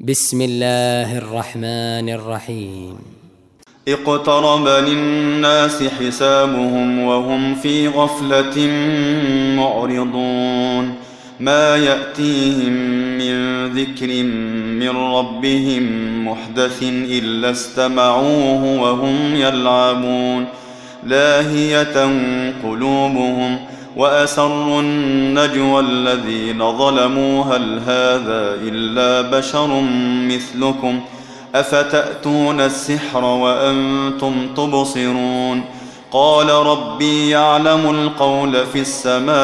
بسم الله الرحمن الرحيم. اقترب للناس حسابهم وهم في غفلة معرضون ما يأتيهم من ذكر من ربهم محدث إلا استمعوه وهم يلعبون لاهية قلوبهم وأسروا النجوى الذين ظلموا هل هذا إلا بشر مثلكم أفتأتون السحر وأنتم تبصرون قال ربي يعلم القول في السماء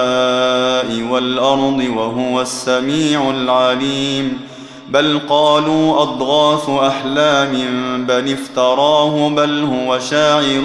والأرض وهو السميع العليم بل قالوا أضغاث أحلام بل افتراه بل هو شاعر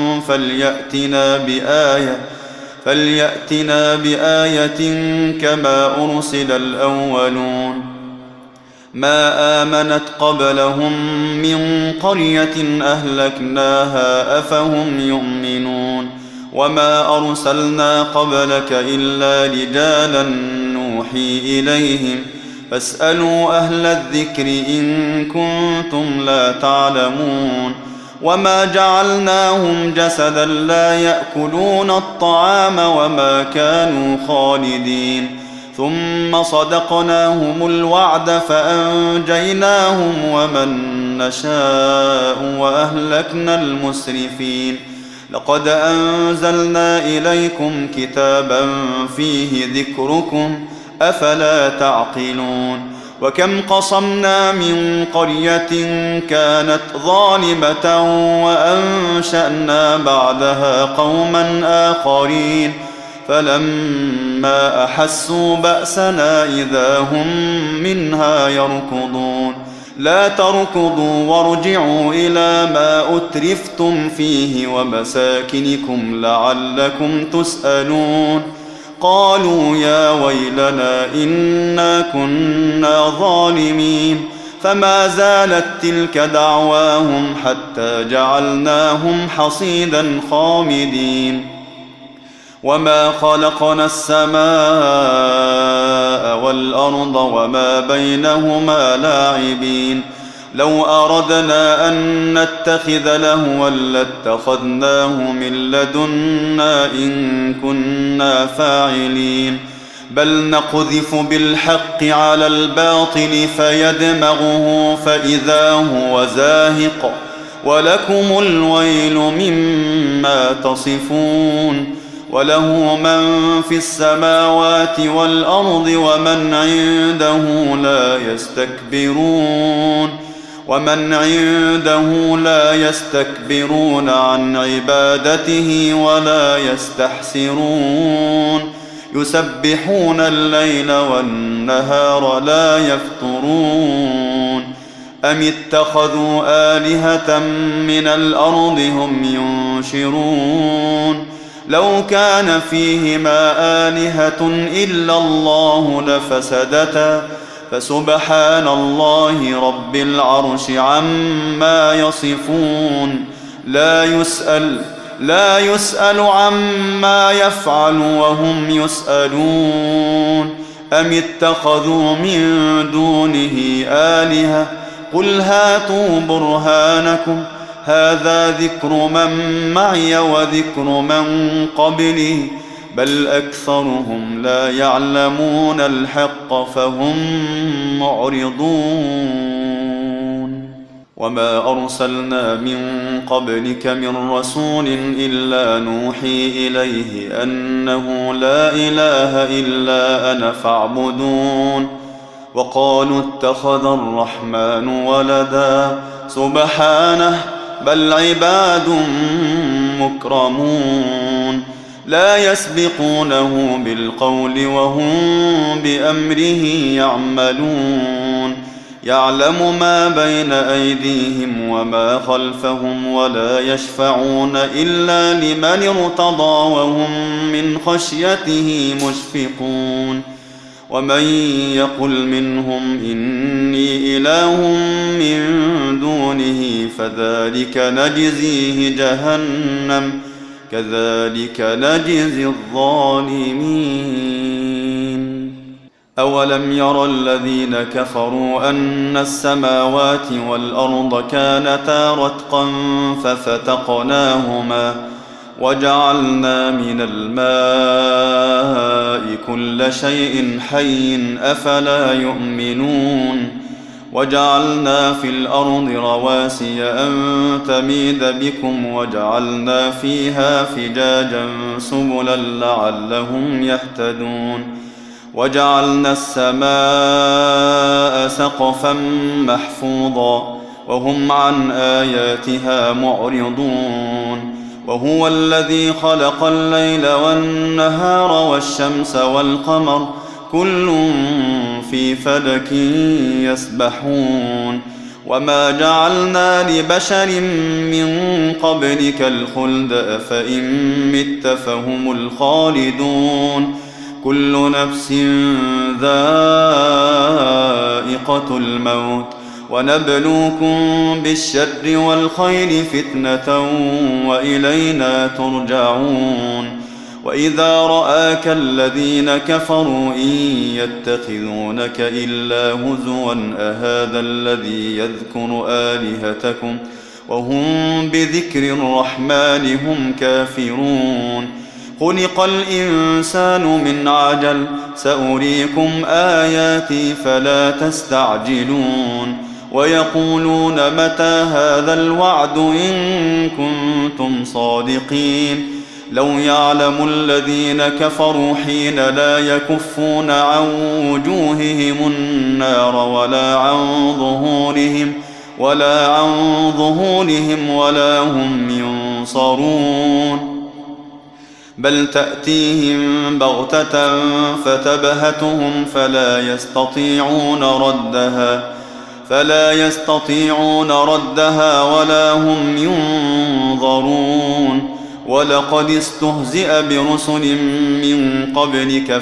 فليأتنا بآية كما أرسل الأولون ما آمنت قبلهم من قرية أهلكناها أفهم يؤمنون وما أرسلنا قبلك إلا رجالا نوحي إليهم فاسألوا أهل الذكر إن كنتم لا تعلمون وما جعلناهم جسدا لا يأكلون الطعام وما كانوا خالدين ثم صدقناهم الوعد فأنجيناهم ومن نشاء وأهلكنا المسرفين لقد أنزلنا إليكم كتابا فيه ذكركم أفلا تعقلون وكم قصمنا من قرية كانت ظالمة وأنشأنا بعدها قوما آخرين فلما أحسوا بأسنا إذا هم منها يركضون لا تركضوا وارجعوا إلى ما أترفتم فيه ومساكنكم لعلكم تسألون قالوا يا ويلنا إنا كنا ظالمين فما زالت تلك دعواهم حتى جعلناهم حصيدا خامدين وما خلقنا السماء والأرض وما بينهما لاعبين لو أردنا أن نتخذ لهوا لاتخذناه من لدنا إن كنا فاعلين بل نقذف بالحق على الباطل فيدمغه فإذا هو زاهق ولكم الويل مما تصفون وله من في السماوات والأرض ومن عنده لا يستكبرون عن عبادته ولا يستحسرون يسبحون الليل والنهار لا يفترون أم اتخذوا آلهة من الأرض هم ينشرون لو كان فيهما آلهة إلا الله لفسدتا فسبحان الله رب العرش عما يصفون لا يسأل عما يفعل وهم يسألون أم اتخذوا من دونه آلهة قل هاتوا برهانكم هذا ذكر من معي وذكر من قبلي بل أكثرهم لا يعلمون الحق فهم معرضون وما أرسلنا من قبلك من رسول إلا نوحي إليه أنه لا إله إلا أنا فاعبدون وقالوا اتخذ الرحمن ولدا سبحانه بل عباد مكرمون لا يسبقونه بالقول وهم بأمره يعملون يعلم ما بين أيديهم وما خلفهم ولا يشفعون إلا لمن ارتضى وهم من خشيته مشفقون ومن يقل منهم إني إله من دونه فذلك نجزيه جهنم كذلك نجزي الظالمين أولم ير الذين كفروا أن السماوات والأرض كانتا رتقا ففتقناهما وجعلنا من الماء كل شيء حي أفلا يؤمنون وجعلنا في الأرض رواسي أن تميد بكم وجعلنا فيها فجاجا سبلا لعلهم يهتدون وجعلنا السماء سقفا محفوظا وهم عن آياتها معرضون وهو الذي خلق الليل والنهار والشمس والقمر كل في فلك يسبحون وما جعلنا لبشر من قبلك الخلد أفإن مت فهم الخالدون كل نفس ذائقة الموت ونبلوكم بالشر والخير فتنة وإلينا ترجعون وإذا رآك الذين كفروا إن يتخذونك إلا هزوا أهذا الذي يذكر آلهتكم وهم بذكر الرحمن هم كافرون خلق الإنسان من عجل سأريكم آياتي فلا تستعجلون ويقولون متى هذا الوعد إن كنتم صادقين لو يعلم الذين كفروا حين لا يكفون عن وجوههم النار ولا عن ظهورهم ولا هم ينصرون بل تأتيهم بغتة فتبهتهم فلا يستطيعون ردها ولا هم ينظرون ولقد استهزئ برسل من قبلك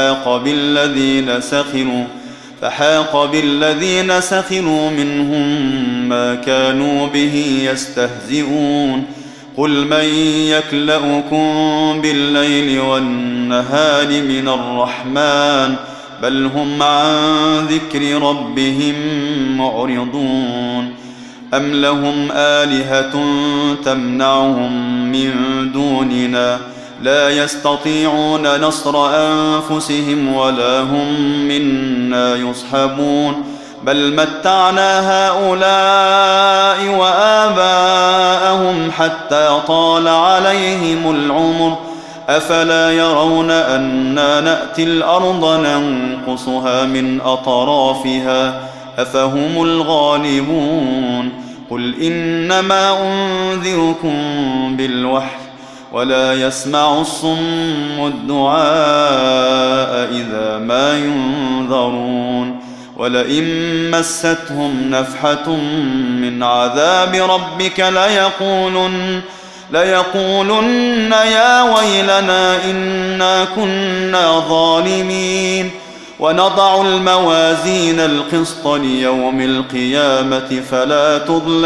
فحاق بالذين سخروا منهم ما كانوا به يستهزئون قل من يكلؤكم بالليل والنهار من الرحمن بل هم عن ذكر ربهم معرضون أم لهم آلهة تمنعهم من دوننا لا يستطيعون نصر أنفسهم ولا هم منا يصحبون بل متعنا هؤلاء وآباءهم حتى طال عليهم العمر أفلا يرون أنا نأتي الأرض ننقصها من أطرافها أفهم الغالبون قل إنما أنذركم بالوحي ولا يسمع الصم الدعاء إذا ما ينذرون ولئن مستهم نفحة من عذاب ربك ليقولن يا ويلنا إنا كنا ظالمين ونضع الموازين القسط ليوم القيامة فلا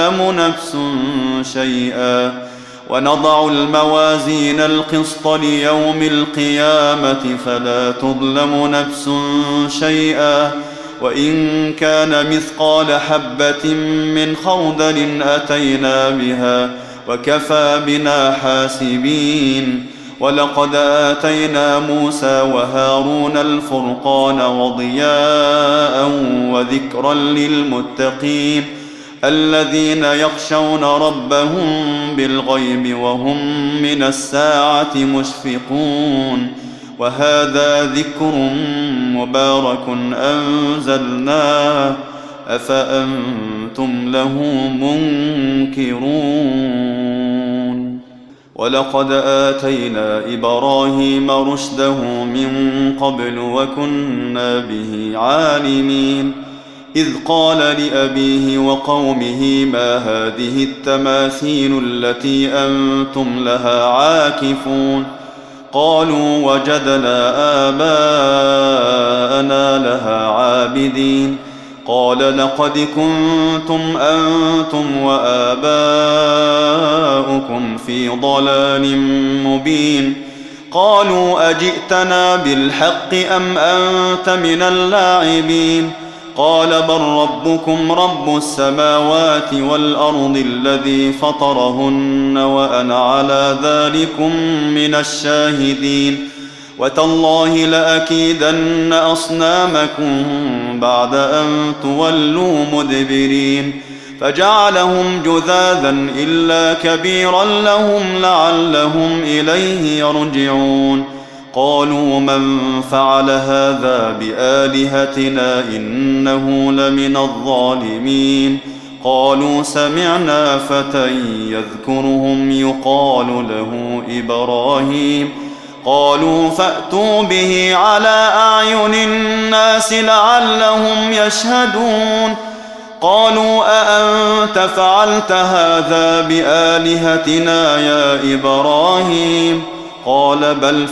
تظلم نفس شيئا وإن كان مثقال حبة من خردل أتينا بها وكفى بنا حاسبين ولقد آتينا موسى وهارون الفرقان وضياء وذكرا للمتقين الذين يخشون ربهم بالغيب وهم من الساعة مشفقون وهذا ذكر مبارك أنزلناه أفأنتم له منكرون ولقد آتينا إبراهيم رشده من قبل وكنا به عالمين إذ قال لأبيه وقومه ما هذه التماثيل التي أنتم لها عاكفون قالوا وجدنا آباءنا لها عابدين قال لقد كنتم أنتم وآباؤكم في ضلال مبين قالوا أجئتنا بالحق أم أنت من اللاعبين قال بل ربكم رب السماوات والأرض الذي فطرهن وأنا على ذلكم من الشاهدين وتالله لأكيدن أصنامكم بعد أن تولوا مدبرين فجعلهم جذاذا إلا كبيرا لهم لعلهم إليه يرجعون قالوا من فعل هذا بآلهتنا إنه لمن الظالمين قالوا سمعنا فتى يذكرهم يقال له إبراهيم قالوا فأتوا به على أعين الناس لعلهم يشهدون قالوا أأنت فعلت هذا بآلهتنا يا إبراهيم قال بل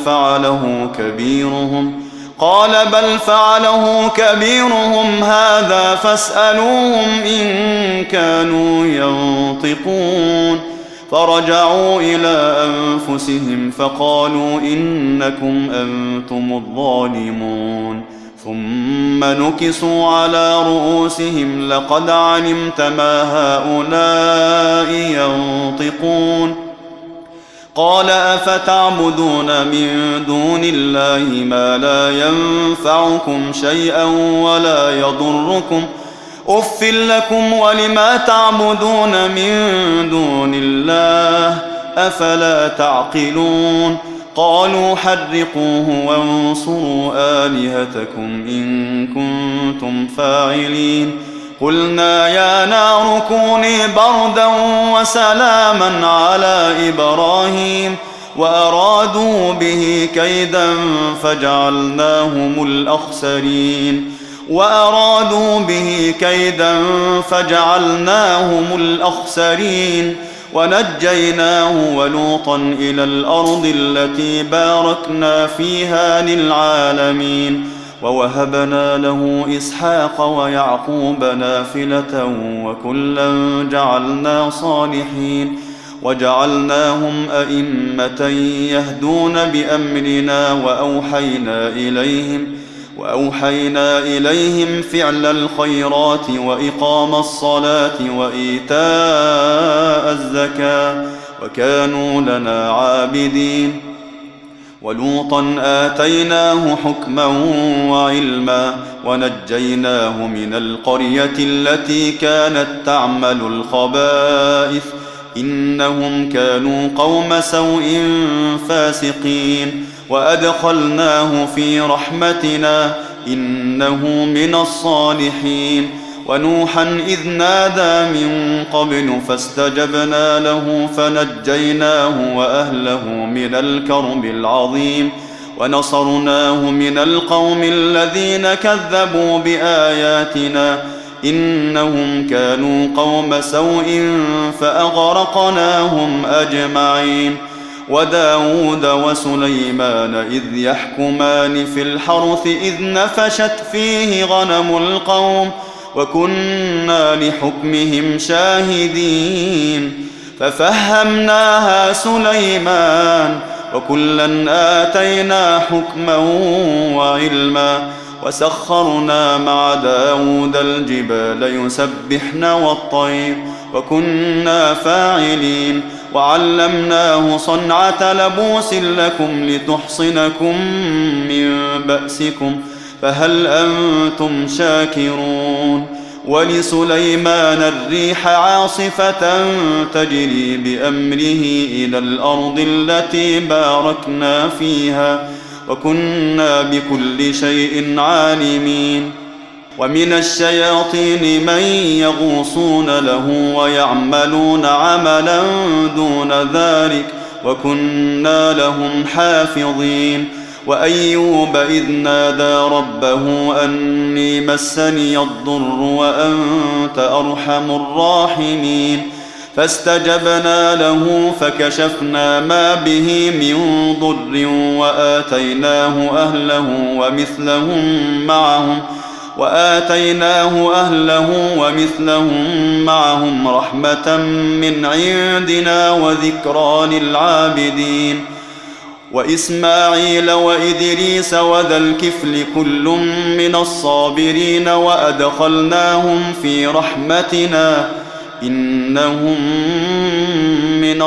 فعله كبيرهم هذا فاسألوهم إن كانوا ينطقون فرجعوا إلى أنفسهم فقالوا إنكم أنتم الظالمون ثم نكسوا على رؤوسهم لقد علمت ما هؤلاء ينطقون قال أفتعبدون من دون الله ما لا ينفعكم شيئا ولا يضركم أف لكم ولما تعبدون من دون الله أفلا تعقلون قالوا حرقوه وانصروا آلهتكم إن كنتم فاعلين قلنا يا نار كوني بردا وسلاما على إبراهيم وأرادوا به كيدا فجعلناهم الأخسرين ونجيناه ولوطا إلى الأرض التي باركنا فيها للعالمين ووهبنا له إسحاق ويعقوب نافلة وكلا جعلنا صالحين وجعلناهم أئمة يهدون بأمرنا وأوحينا إليهم فعل الخيرات وإقام الصلاة وإيتاء الزكاة وكانوا لنا عابدين ولوطا آتيناه حكما وعلما ونجيناه من القرية التي كانت تعمل الخبائث إنهم كانوا قوم سوء فاسقين وأدخلناه في رحمتنا إنه من الصالحين ونوحا إذ نادى من قبل فاستجبنا له فنجيناه وأهله من الكرب العظيم ونصرناه من القوم الذين كذبوا بآياتنا إنهم كانوا قوم سوء فأغرقناهم أجمعين وداود وسليمان إذ يحكمان في الحرث إذ نفشت فيه غنم القوم وكنا لحكمهم شاهدين ففهمناها سليمان وكلا آتينا حكما وعلما وسخرنا مع داود الجبال يسبحن والطير وكنا فاعلين وعلمناه صنعة لبوس لكم لتحصنكم من بأسكم فهل أنتم شاكرون ولسليمان الريح عاصفة تجري بأمره إلى الأرض التي باركنا فيها وكنا بكل شيء عالمين ومن الشياطين من يغوصون له ويعملون عملا دون ذلك وكنا لهم حافظين وأيوب إذ نادى ربه أني مسني الضر وأنت أرحم الراحمين فاستجبنا له فكشفنا ما به من ضر وآتيناه أهله ومثلهم معهم رحمة من عندنا وذكرى للعابدين وإسماعيل وإدريس وذا الكفل كل من الصابرين وأدخلناهم في رحمتنا إنهم من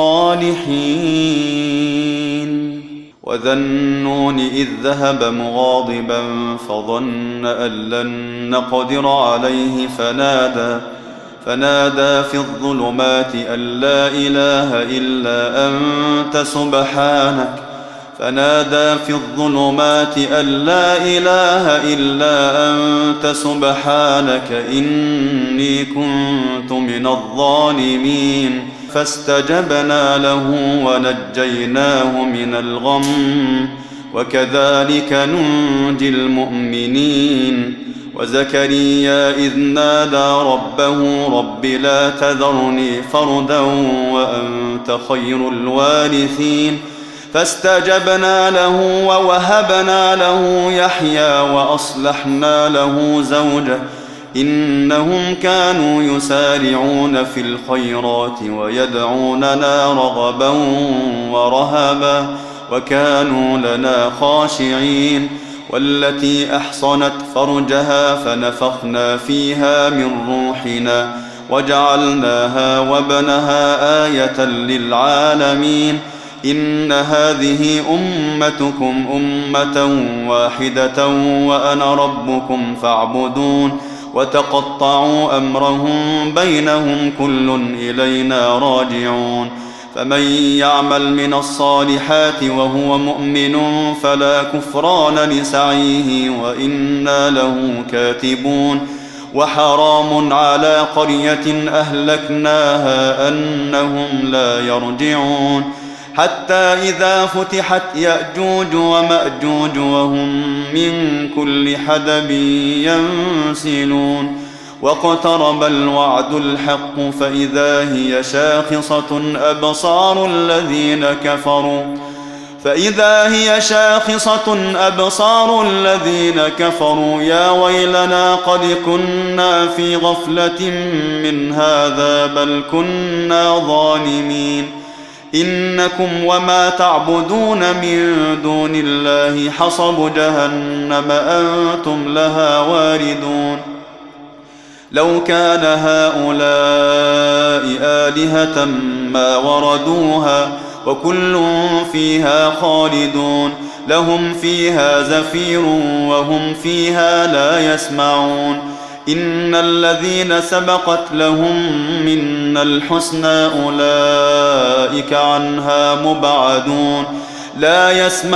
الصالحين. وذا النون إذ ذهب مغاضبا فظن أن لن نقدر عليه فنادى في الظلمات أن لا إله إلا أنت سبحانك إني كنت من الظالمين. فاستجبنا له ونجيناه من الغم وكذلك ننجي المؤمنين. وزكريا إذ نادى ربه رب لا تذرني فردا وأنت خير الوارثين. فاستجبنا له ووهبنا له يحيى وأصلحنا له زوجه إنهم كانوا يسارعون في الخيرات ويدعوننا رغبا ورهبا وكانوا لنا خاشعين. والتي أحصنت فرجها فنفخنا فيها من روحنا وجعلناها وابنها آية للعالمين. إن هذه أمتكم أمة واحدة وأنا ربكم فاعبدون. وتقطعوا أمرهم بينهم كل إلينا راجعون. فمن يعمل من الصالحات وهو مؤمن فلا كفران لسعيه وإنا له كاتبون. وحرام على قرية أهلكناها أنهم لا يرجعون حتى إذا فتحت يأجوج ومأجوج وهم من كل حدب ينسلون. واقترب الوعد الحق فإذا هي شاخصة أبصار الذين كفروا يا ويلنا قد كنا في غفلة من هذا بل كنا ظالمين. إنكم وما تعبدون من دون الله حصب جهنم أنتم لها واردون. لو كان هؤلاء آلهة ما وردوها وكل فيها خالدون. لهم فيها زفير وهم فيها لا يسمعون. إن الذين سبقت لهم منا الحسنى أولئك عنها مبعدون. لا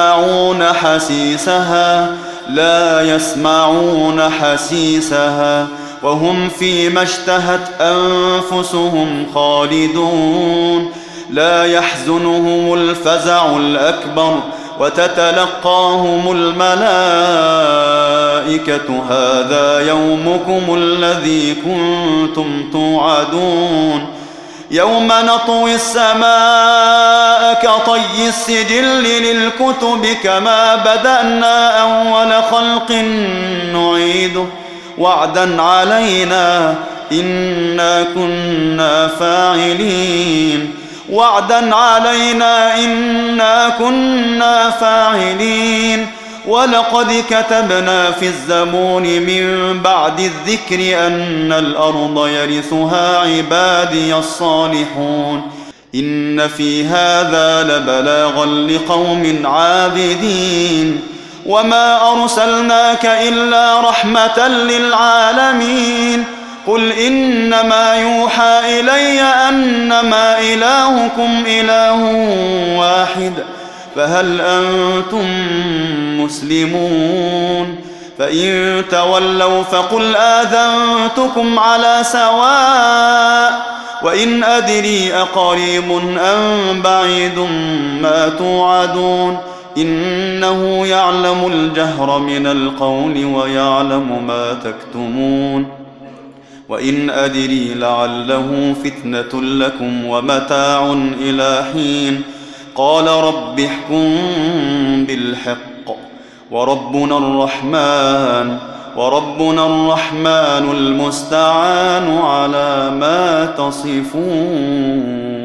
يسمعون حسيسها وهم فيما اشتهت أنفسهم خالدون. لا يحزنهم الفزع الأكبر وتتلقاهم الملائكة هذا يومكم الذي كنتم توعدون. يوم نطوي السماء كطي السجل للكتب كما بدأنا أول خلق نعيده وعدا علينا إنا كنا فاعلين. ولقد كتبنا في الزبور من بعد الذكر أن الأرض يرثها عبادي الصالحون. إن في هذا لبلاغا لقوم عابدين. وما أرسلناك إلا رحمة للعالمين. قل إنما يوحى إلي أنما إلهكم إله واحد فهل أنتم مسلمون؟ فإن تولوا فقل آذنتكم على سواء وإن أدري أقريب أم بعيد ما توعدون إنه يعلم الجهر من القول ويعلم ما تكتمون. وإن أدري لعله فتنة لكم ومتاع إلى حين. قال رب احكم بالحق وربنا الرحمن المستعان على ما تصفون.